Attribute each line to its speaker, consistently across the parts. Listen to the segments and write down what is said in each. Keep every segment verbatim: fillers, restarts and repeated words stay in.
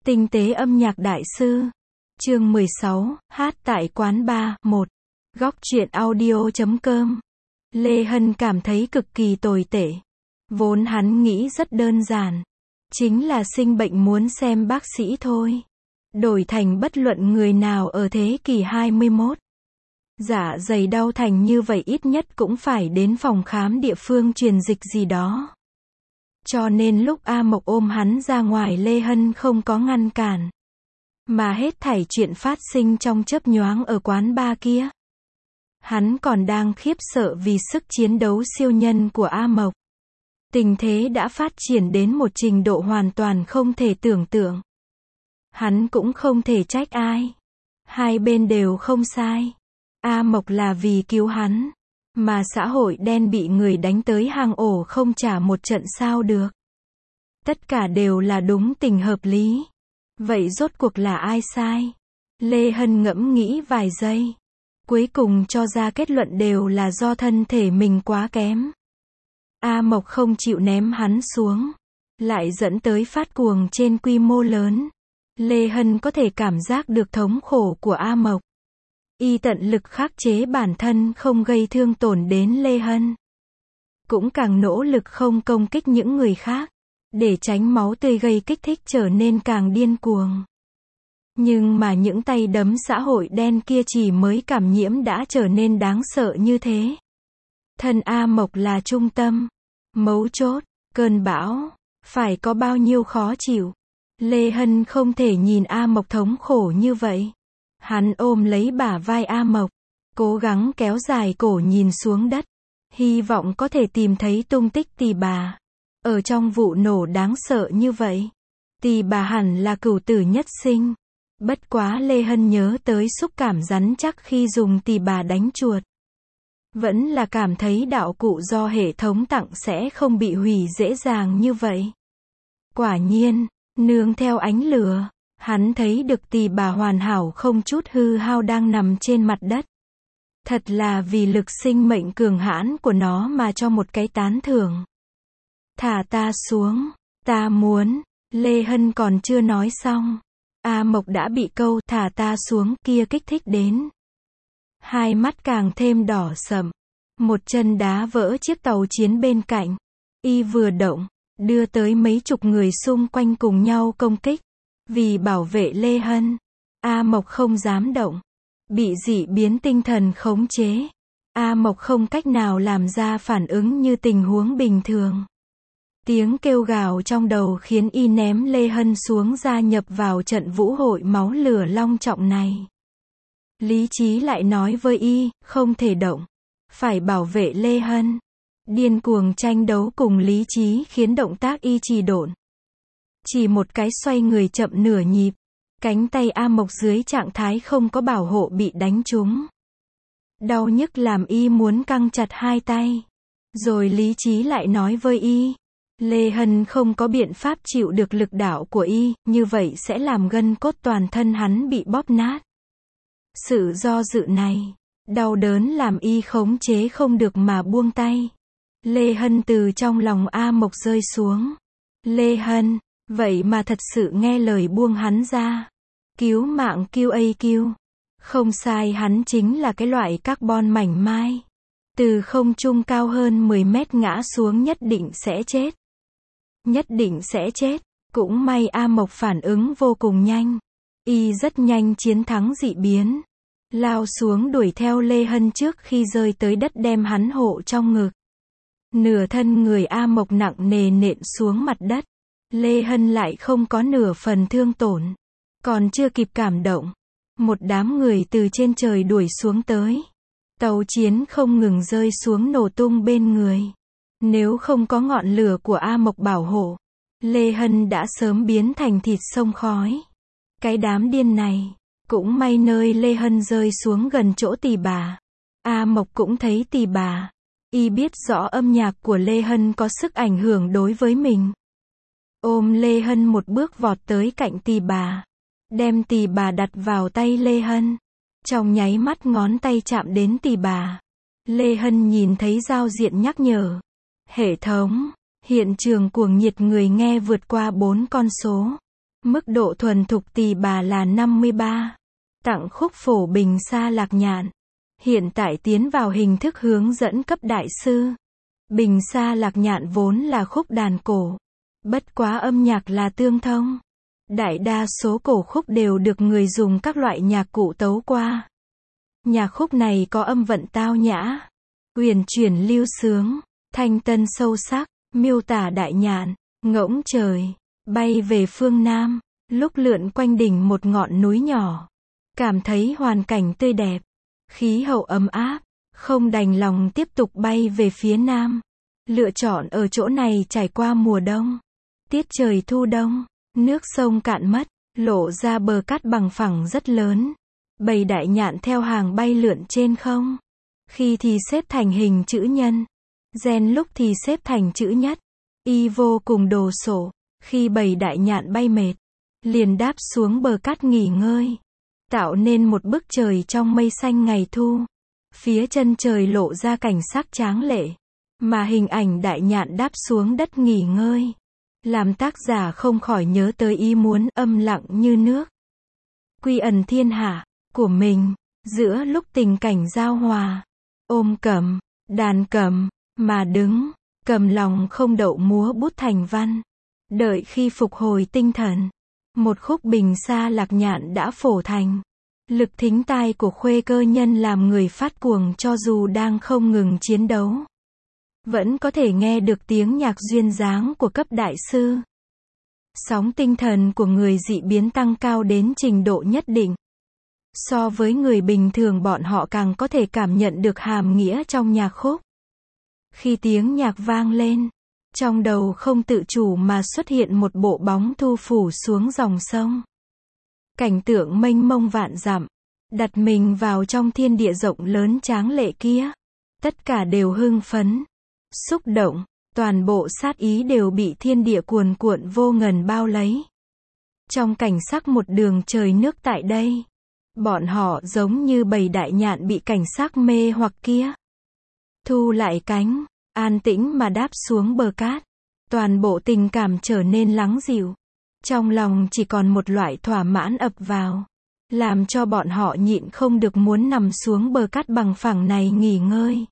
Speaker 1: Tinh tế âm nhạc đại sư. Chương mười sáu, hát tại quán bar. một. Góc truyện audio chấm com. Lê Hân cảm thấy cực kỳ tồi tệ. Vốn hắn nghĩ rất đơn giản. Chính là sinh bệnh muốn xem bác sĩ thôi. Đổi thành bất luận người nào ở thế kỷ hai mươi mốt. Dạ dày đau thành như vậy ít nhất cũng phải đến phòng khám địa phương truyền dịch gì đó. Cho nên lúc A Mộc ôm hắn ra ngoài, Lê Hân không có ngăn cản. Mà hết thảy chuyện phát sinh trong chớp nhoáng ở quán bar kia. Hắn còn đang khiếp sợ vì sức chiến đấu siêu nhân của A Mộc. Tình thế đã phát triển đến một trình độ hoàn toàn không thể tưởng tượng. Hắn cũng không thể trách ai. Hai bên đều không sai. A Mộc là vì cứu hắn. Mà xã hội đen bị người đánh tới hang ổ không trả một trận sao được. Tất cả đều là đúng tình hợp lý. Vậy rốt cuộc là ai sai? Lê Hân ngẫm nghĩ vài giây. Cuối cùng cho ra kết luận đều là do thân thể mình quá kém. A Mộc không chịu ném hắn xuống. Lại dẫn tới phát cuồng trên quy mô lớn. Lê Hân có thể cảm giác được thống khổ của A Mộc. Y tận lực khắc chế bản thân không gây thương tổn đến Lê Hân. Cũng càng nỗ lực không công kích những người khác. Để tránh máu tươi gây kích thích trở nên càng điên cuồng. Nhưng mà những tay đấm xã hội đen kia chỉ mới cảm nhiễm đã trở nên đáng sợ như thế. Thân A Mộc là trung tâm. Mấu chốt, cơn bão. Phải có bao nhiêu khó chịu. Lê Hân không thể nhìn A Mộc thống khổ như vậy. Hắn ôm lấy bả vai A Mộc. Cố gắng kéo dài cổ nhìn xuống đất. Hy vọng có thể tìm thấy tung tích tỳ bà. Ở trong vụ nổ đáng sợ như vậy. Tỳ bà hẳn là cửu tử nhất sinh. Bất quá Lê Hân nhớ tới xúc cảm rắn chắc khi dùng tỳ bà đánh chuột. Vẫn là cảm thấy đạo cụ do hệ thống tặng sẽ không bị hủy dễ dàng như vậy. Quả nhiên, nương theo ánh lửa, hắn thấy được tỳ bà hoàn hảo không chút hư hao đang nằm trên mặt đất. Thật là vì lực sinh mệnh cường hãn của nó mà cho một cái tán thưởng. Thả ta xuống, ta muốn. Lê Hân còn chưa nói xong. A Mộc đã bị câu thả ta xuống kia kích thích đến. Hai mắt càng thêm đỏ sậm. Một chân đá vỡ chiếc tàu chiến bên cạnh. Y vừa động, đưa tới mấy chục người xung quanh cùng nhau công kích. Vì bảo vệ Lê Hân, A Mộc không dám động. Bị dị biến tinh thần khống chế. A Mộc không cách nào làm ra phản ứng như tình huống bình thường. Tiếng kêu gào trong đầu khiến y ném Lê Hân xuống gia nhập vào trận vũ hội máu lửa long trọng này. Lý trí lại nói với y, không thể động. Phải bảo vệ Lê Hân. Điên cuồng tranh đấu cùng lý trí khiến động tác y trì độn. Chỉ một cái xoay người chậm nửa nhịp. Cánh tay A Mộc dưới trạng thái không có bảo hộ bị đánh trúng. Đau nhức làm y muốn căng chặt hai tay. Rồi lý trí lại nói với y. Lê Hân không có biện pháp chịu được lực đạo của y, như vậy sẽ làm gân cốt toàn thân hắn bị bóp nát. Sự do dự này, đau đớn làm y khống chế không được mà buông tay. Lê Hân từ trong lòng A Mộc rơi xuống. Lê Hân, vậy mà thật sự nghe lời buông hắn ra. Cứu mạng Q A Q. Không sai, hắn chính là cái loại carbon mảnh mai. Từ không trung cao hơn mười mét ngã xuống nhất định sẽ chết. Nhất định sẽ chết. Cũng may A Mộc phản ứng vô cùng nhanh. Y rất nhanh chiến thắng dị biến. Lao xuống đuổi theo Lê Hân trước khi rơi tới đất đem hắn hộ trong ngực. Nửa thân người A Mộc nặng nề nện xuống mặt đất. Lê Hân lại không có nửa phần thương tổn. Còn chưa kịp cảm động. Một đám người từ trên trời đuổi xuống tới. Tàu chiến không ngừng rơi xuống nổ tung bên người. Nếu không có ngọn lửa của A Mộc bảo hộ, Lê Hân đã sớm biến thành thịt sông khói. Cái đám điên này, cũng may nơi Lê Hân rơi xuống gần chỗ tỳ bà. A Mộc cũng thấy tỳ bà. Y biết rõ âm nhạc của Lê Hân có sức ảnh hưởng đối với mình. Ôm Lê Hân một bước vọt tới cạnh tỳ bà. Đem tỳ bà đặt vào tay Lê Hân. Trong nháy mắt ngón tay chạm đến tỳ bà. Lê Hân nhìn thấy giao diện nhắc nhở. Hệ thống, hiện trường cuồng nhiệt người nghe vượt qua bốn con số. Mức độ thuần thục tỳ bà là năm mươi ba. Tặng khúc phổ bình sa lạc nhạn. Hiện tại tiến vào hình thức hướng dẫn cấp đại sư. Bình sa lạc nhạn vốn là khúc đàn cổ. Bất quá âm nhạc là tương thông. Đại đa số cổ khúc đều được người dùng các loại nhạc cụ tấu qua. Nhạc khúc này có âm vận tao nhã, uyển chuyển lưu sướng, thanh tân sâu sắc, miêu tả đại nhạn, ngỗng trời, bay về phương Nam, lúc lượn quanh đỉnh một ngọn núi nhỏ. Cảm thấy hoàn cảnh tươi đẹp, khí hậu ấm áp, không đành lòng tiếp tục bay về phía Nam. Lựa chọn ở chỗ này trải qua mùa đông. Tiết trời thu đông, nước sông cạn mất, lộ ra bờ cát bằng phẳng rất lớn. Bầy đại nhạn theo hàng bay lượn trên không. Khi thì xếp thành hình chữ nhân, gen lúc thì xếp thành chữ nhất. Y vô cùng đồ sộ. Khi bầy đại nhạn bay mệt, liền đáp xuống bờ cát nghỉ ngơi, tạo nên một bức trời trong mây xanh ngày thu. Phía chân trời lộ ra cảnh sắc tráng lệ, mà hình ảnh đại nhạn đáp xuống đất nghỉ ngơi, làm tác giả không khỏi nhớ tới ý muốn âm lặng như nước, quy ẩn thiên hạ của mình. Giữa lúc tình cảnh giao hòa, ôm cầm, đàn cầm, mà đứng, cầm lòng không đậu múa bút thành văn. Đợi khi phục hồi tinh thần, một khúc bình sa lạc nhạn đã phổ thành. Lực thính tai của Khuê Cơ Nhân làm người phát cuồng, cho dù đang không ngừng chiến đấu, vẫn có thể nghe được tiếng nhạc duyên dáng của cấp đại sư. Sóng tinh thần của người dị biến tăng cao đến trình độ nhất định. So với người bình thường, bọn họ càng có thể cảm nhận được hàm nghĩa trong nhạc khúc. Khi tiếng nhạc vang lên, trong đầu không tự chủ mà xuất hiện một bộ bóng thu phủ xuống dòng sông. Cảnh tượng mênh mông vạn dặm, đặt mình vào trong thiên địa rộng lớn tráng lệ kia. Tất cả đều hưng phấn, xúc động, toàn bộ sát ý đều bị thiên địa cuồn cuộn vô ngần bao lấy. Trong cảnh sắc một đường trời nước tại đây, bọn họ giống như bầy đại nhạn bị cảnh sắc mê hoặc kia. Thu lại cánh, an tĩnh mà đáp xuống bờ cát. Toàn bộ tình cảm trở nên lắng dịu. Trong lòng chỉ còn một loại thỏa mãn ập vào, làm cho bọn họ nhịn không được muốn nằm xuống bờ cát bằng phẳng này nghỉ ngơi.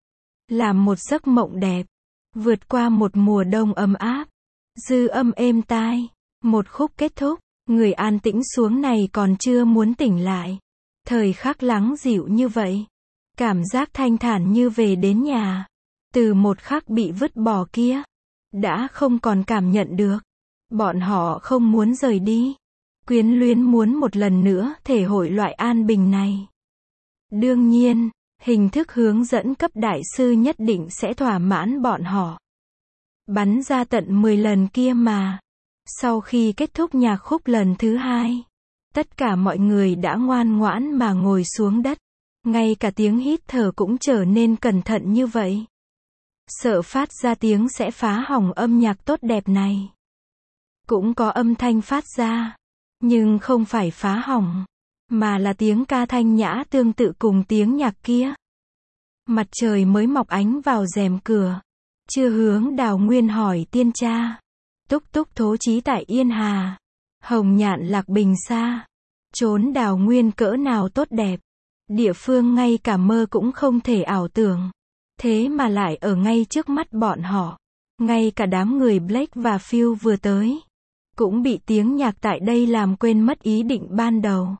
Speaker 1: Làm một giấc mộng đẹp, vượt qua một mùa đông ấm áp, dư âm êm tai, một khúc kết thúc, người an tĩnh xuống này còn chưa muốn tỉnh lại. Thời khắc lắng dịu như vậy, cảm giác thanh thản như về đến nhà. Từ một khắc bị vứt bỏ kia, đã không còn cảm nhận được. Bọn họ không muốn rời đi, quyến luyến muốn một lần nữa thể hội loại an bình này. Đương nhiên, hình thức hướng dẫn cấp đại sư nhất định sẽ thỏa mãn bọn họ. Bắn ra tận mười lần kia mà. Sau khi kết thúc nhạc khúc lần thứ hai, tất cả mọi người đã ngoan ngoãn mà ngồi xuống đất. Ngay cả tiếng hít thở cũng trở nên cẩn thận như vậy. Sợ phát ra tiếng sẽ phá hỏng âm nhạc tốt đẹp này. Cũng có âm thanh phát ra, nhưng không phải phá hỏng, mà là tiếng ca thanh nhã tương tự cùng tiếng nhạc kia. Mặt trời mới mọc ánh vào rèm cửa. Chưa hướng Đào Nguyên hỏi tiên cha. Túc túc thố chí tại Yên Hà. Hồng nhạn lạc bình xa. Chốn Đào Nguyên cỡ nào tốt đẹp. Địa phương ngay cả mơ cũng không thể ảo tưởng. Thế mà lại ở ngay trước mắt bọn họ. Ngay cả đám người Blake và Phil vừa tới, cũng bị tiếng nhạc tại đây làm quên mất ý định ban đầu.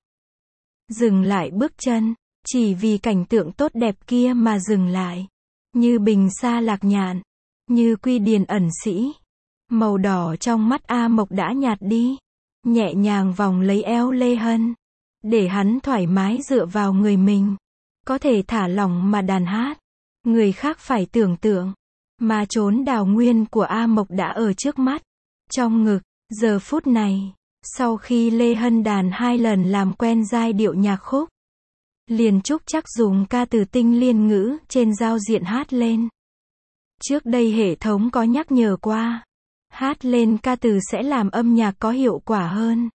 Speaker 1: Dừng lại bước chân, chỉ vì cảnh tượng tốt đẹp kia mà dừng lại. Như bình sa lạc nhạn, như quy điền ẩn sĩ. Màu đỏ trong mắt A Mộc đã nhạt đi. Nhẹ nhàng vòng lấy eo Lê Hân, để hắn thoải mái dựa vào người mình. Có thể thả lỏng mà đàn hát. Người khác phải tưởng tượng, mà chốn Đào Nguyên của A Mộc đã ở trước mắt, trong ngực. Giờ phút này, sau khi Lê Hân đàn hai lần làm quen giai điệu nhạc khúc, liền Trúc chắc dùng ca từ tinh liên ngữ trên giao diện hát lên. Trước đây hệ thống có nhắc nhở qua, hát lên ca từ sẽ làm âm nhạc có hiệu quả hơn.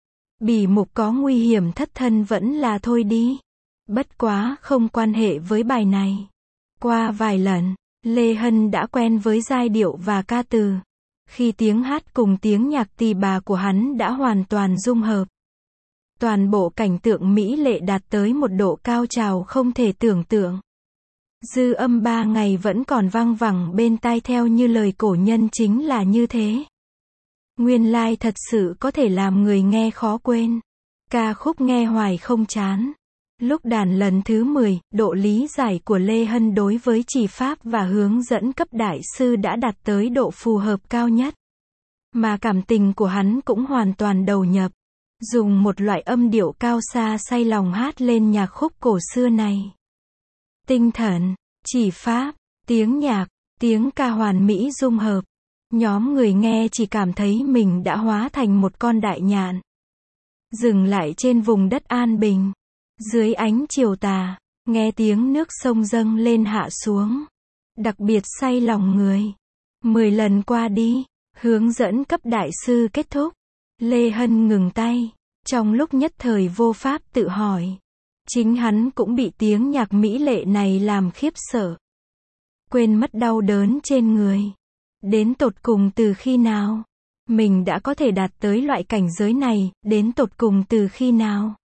Speaker 1: Bỉ mục có nguy hiểm thất thân vẫn là thôi đi. Bất quá không quan hệ với bài này. Qua vài lần, Lê Hân đã quen với giai điệu và ca từ. Khi tiếng hát cùng tiếng nhạc tỳ bà của hắn đã hoàn toàn dung hợp. Toàn bộ cảnh tượng mỹ lệ đạt tới một độ cao trào không thể tưởng tượng. Dư âm ba ngày vẫn còn vang vẳng bên tai theo như lời cổ nhân chính là như thế. Nguyên lai thật sự có thể làm người nghe khó quên. Ca khúc nghe hoài không chán. Lúc đàn lần thứ mười, độ lý giải của Lê Hân đối với chỉ pháp và hướng dẫn cấp đại sư đã đạt tới độ phù hợp cao nhất. Mà cảm tình của hắn cũng hoàn toàn đầu nhập. Dùng một loại âm điệu cao xa say lòng hát lên nhạc khúc cổ xưa này. Tinh thần, chỉ pháp, tiếng nhạc, tiếng ca hoàn mỹ dung hợp. Nhóm người nghe chỉ cảm thấy mình đã hóa thành một con đại nhạn. Dừng lại trên vùng đất an bình. Dưới ánh chiều tà, nghe tiếng nước sông dâng lên hạ xuống. Đặc biệt say lòng người. Mười lần qua đi, hướng dẫn cấp đại sư kết thúc. Lê Hân ngừng tay. Trong lúc nhất thời vô pháp tự hỏi. Chính hắn cũng bị tiếng nhạc mỹ lệ này làm khiếp sợ. Quên mất đau đớn trên người. Đến tột cùng từ khi nào? Mình đã có thể đạt tới loại cảnh giới này, đến tột cùng từ khi nào?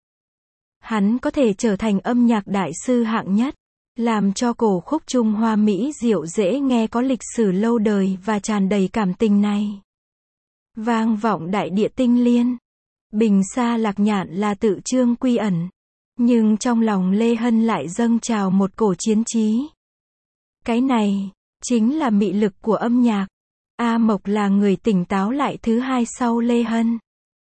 Speaker 1: Hắn có thể trở thành âm nhạc đại sư hạng nhất, làm cho cổ khúc Trung Hoa Mỹ diệu dễ nghe có lịch sử lâu đời và tràn đầy cảm tình này. Vang vọng đại địa tinh liên. Bình xa lạc nhạn là tự trương quy ẩn. Nhưng trong lòng Lê Hân lại dâng trào một cổ chiến chí. Cái này, chính là mị lực của âm nhạc. A Mộc là người tỉnh táo lại thứ hai sau Lê Hân.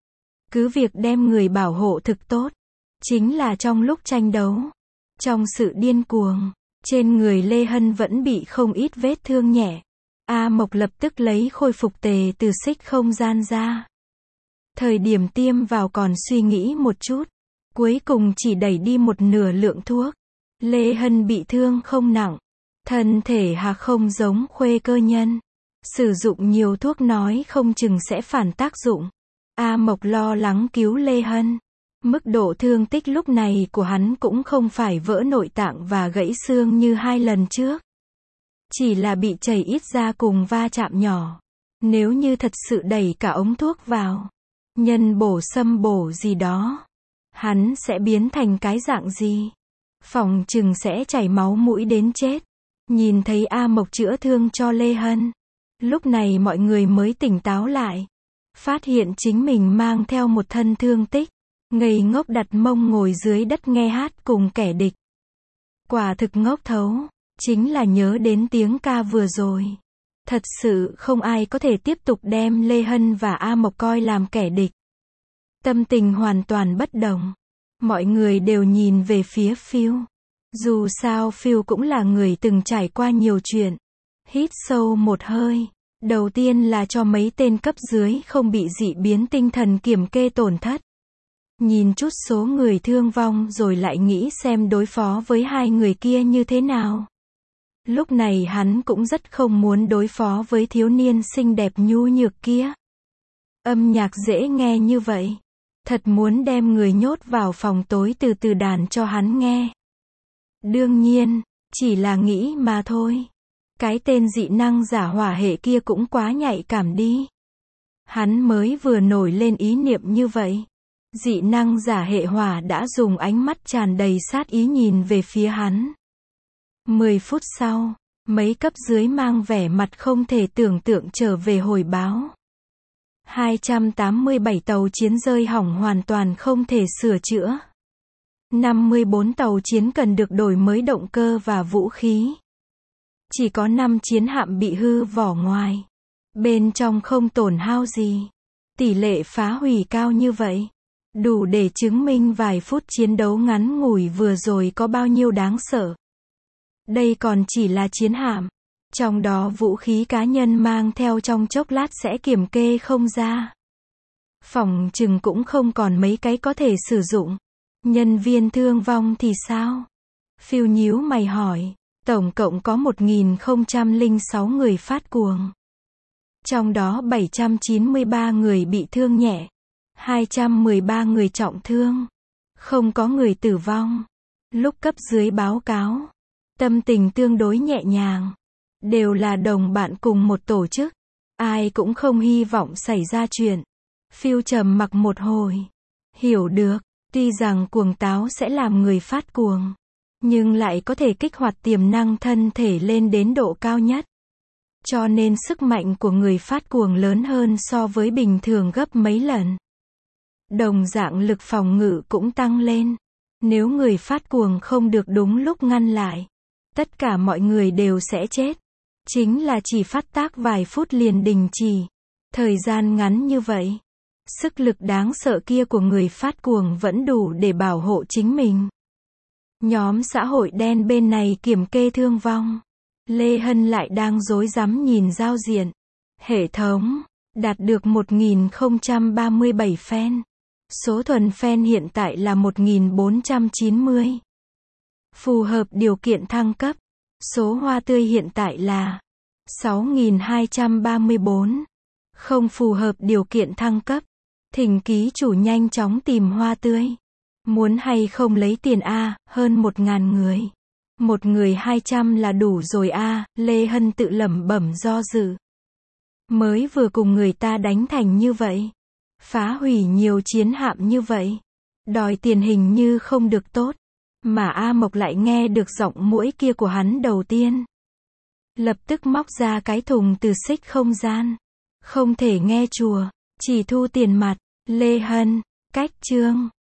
Speaker 1: Cứ việc đem người bảo hộ thực tốt. Chính là trong lúc tranh đấu. Trong sự điên cuồng. Trên người Lê Hân vẫn bị không ít vết thương nhẹ. A Mộc lập tức lấy khôi phục tề từ xích không gian ra. Thời điểm tiêm vào còn suy nghĩ một chút. Cuối cùng chỉ đẩy đi một nửa lượng thuốc. Lê Hân bị thương không nặng. Thân thể hà không giống Khuê cơ nhân. Sử dụng nhiều thuốc nói không chừng sẽ phản tác dụng. A Mộc lo lắng cứu Lê Hân. Mức độ thương tích lúc này của hắn cũng không phải vỡ nội tạng và gãy xương như hai lần trước. Chỉ là bị chảy ít ra cùng va chạm nhỏ. Nếu như thật sự đẩy cả ống thuốc vào. Nhân bổ xâm bổ gì đó. Hắn sẽ biến thành cái dạng gì? Phòng chừng sẽ chảy máu mũi đến chết. Nhìn thấy A Mộc chữa thương cho Lê Hân. Lúc này mọi người mới tỉnh táo lại. Phát hiện chính mình mang theo một thân thương tích. Ngây ngốc đặt mông ngồi dưới đất nghe hát cùng kẻ địch. Quả thực ngốc thấu. Chính là nhớ đến tiếng ca vừa rồi. Thật sự không ai có thể tiếp tục đem Lê Hân và A Mộc coi làm kẻ địch. Tâm tình hoàn toàn bất đồng. Mọi người đều nhìn về phía Phil. Dù sao Phil cũng là người từng trải qua nhiều chuyện. Hít sâu một hơi. Đầu tiên là cho mấy tên cấp dưới không bị dị biến tinh thần kiểm kê tổn thất. Nhìn chút số người thương vong rồi lại nghĩ xem đối phó với hai người kia như thế nào. Lúc này hắn cũng rất không muốn đối phó với thiếu niên xinh đẹp nhu nhược kia. Âm nhạc dễ nghe như vậy. Thật muốn đem người nhốt vào phòng tối từ từ đàn cho hắn nghe. Đương nhiên, chỉ là nghĩ mà thôi. Cái tên dị năng giả hỏa hệ kia cũng quá nhạy cảm đi. Hắn mới vừa nổi lên ý niệm như vậy. Dị năng giả hệ hỏa đã dùng ánh mắt tràn đầy sát ý nhìn về phía hắn. Mười phút sau, mấy cấp dưới mang vẻ mặt không thể tưởng tượng trở về hồi báo. hai trăm tám mươi bảy tàu chiến rơi hỏng hoàn toàn không thể sửa chữa. năm mươi bốn tàu chiến cần được đổi mới động cơ và vũ khí. Chỉ có năm chiến hạm bị hư vỏ ngoài. Bên trong không tổn hao gì. Tỷ lệ phá hủy cao như vậy. Đủ để chứng minh vài phút chiến đấu ngắn ngủi vừa rồi có bao nhiêu đáng sợ. Đây còn chỉ là chiến hạm. Trong đó vũ khí cá nhân mang theo trong chốc lát sẽ kiểm kê không ra. Phòng chừng cũng không còn mấy cái có thể sử dụng. Nhân viên thương vong thì sao? Phiêu nhíu mày hỏi. Tổng cộng có một nghìn không trăm lẻ sáu người phát cuồng. Trong đó bảy trăm chín mươi ba người bị thương nhẹ. hai trăm mười ba người trọng thương. Không có người tử vong. Lúc cấp dưới báo cáo. Tâm tình tương đối nhẹ nhàng. Đều là đồng bạn cùng một tổ chức. Ai cũng không hy vọng xảy ra chuyện. Phiêu trầm mặc một hồi. Hiểu được, tuy rằng cuồng táo sẽ làm người phát cuồng, nhưng lại có thể kích hoạt tiềm năng thân thể lên đến độ cao nhất. Cho nên sức mạnh của người phát cuồng lớn hơn so với bình thường gấp mấy lần. Đồng dạng lực phòng ngự cũng tăng lên. Nếu người phát cuồng không được đúng lúc ngăn lại, tất cả mọi người đều sẽ chết. Chính là chỉ phát tác vài phút liền đình chỉ. Thời gian ngắn như vậy, sức lực đáng sợ kia của người phát cuồng vẫn đủ để bảo hộ chính mình. Nhóm xã hội đen bên này kiểm kê thương vong. Lê Hân lại đang rối rắm nhìn giao diện. Hệ thống đạt được một nghìn không trăm ba mươi bảy fan. Số thuần fan hiện tại là một nghìn bốn trăm chín mươi. Phù hợp điều kiện thăng cấp. Số hoa tươi hiện tại là sáu nghìn hai trăm ba mươi bốn. Không phù hợp điều kiện thăng cấp. Thỉnh ký chủ nhanh chóng tìm hoa tươi. Muốn hay không lấy tiền a, hơn một ngàn người. Một người hai trăm là đủ rồi a, Lê Hân tự lẩm bẩm do dự. Mới vừa cùng người ta đánh thành như vậy. Phá hủy nhiều chiến hạm như vậy. Đòi tiền hình như không được tốt. Mà A Mộc lại nghe được giọng mũi kia của hắn đầu tiên. Lập tức móc ra cái thùng từ xích không gian. Không thể nghe chùa, chỉ thu tiền mặt. Lê Hân, cách chương.